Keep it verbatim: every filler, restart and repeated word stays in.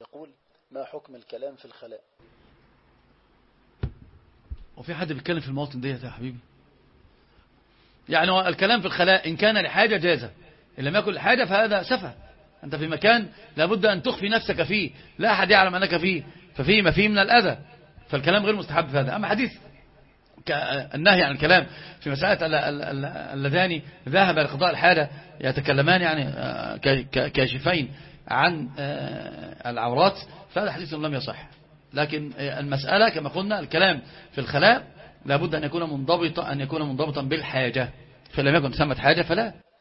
يقول ما حكم الكلام في الخلاء؟ وفي حد بيتكلم في المواطن ديت يا حبيبي؟ يعني هو الكلام في الخلاء إن كان لحاجة جازة، إن لم يكن لحاجة فهذا سفه. أنت في مكان لابد أن تخفي نفسك فيه، لا أحد يعلم أنك فيه، ففيه ما فيه من الأذى، فالكلام غير مستحب في هذا. أما حديث النهي عن الكلام في مسألة اللذان ذهب لقضاء الحاجة يتكلمان يعني كاشفين عن العورات، فهذا حديث لم يصح. لكن المسألة كما قلنا الكلام في الخلاء لابد أن يكون منضبطا أن يكون منضبطا بالحاجة، فلم يكن ثمة حاجة فلا.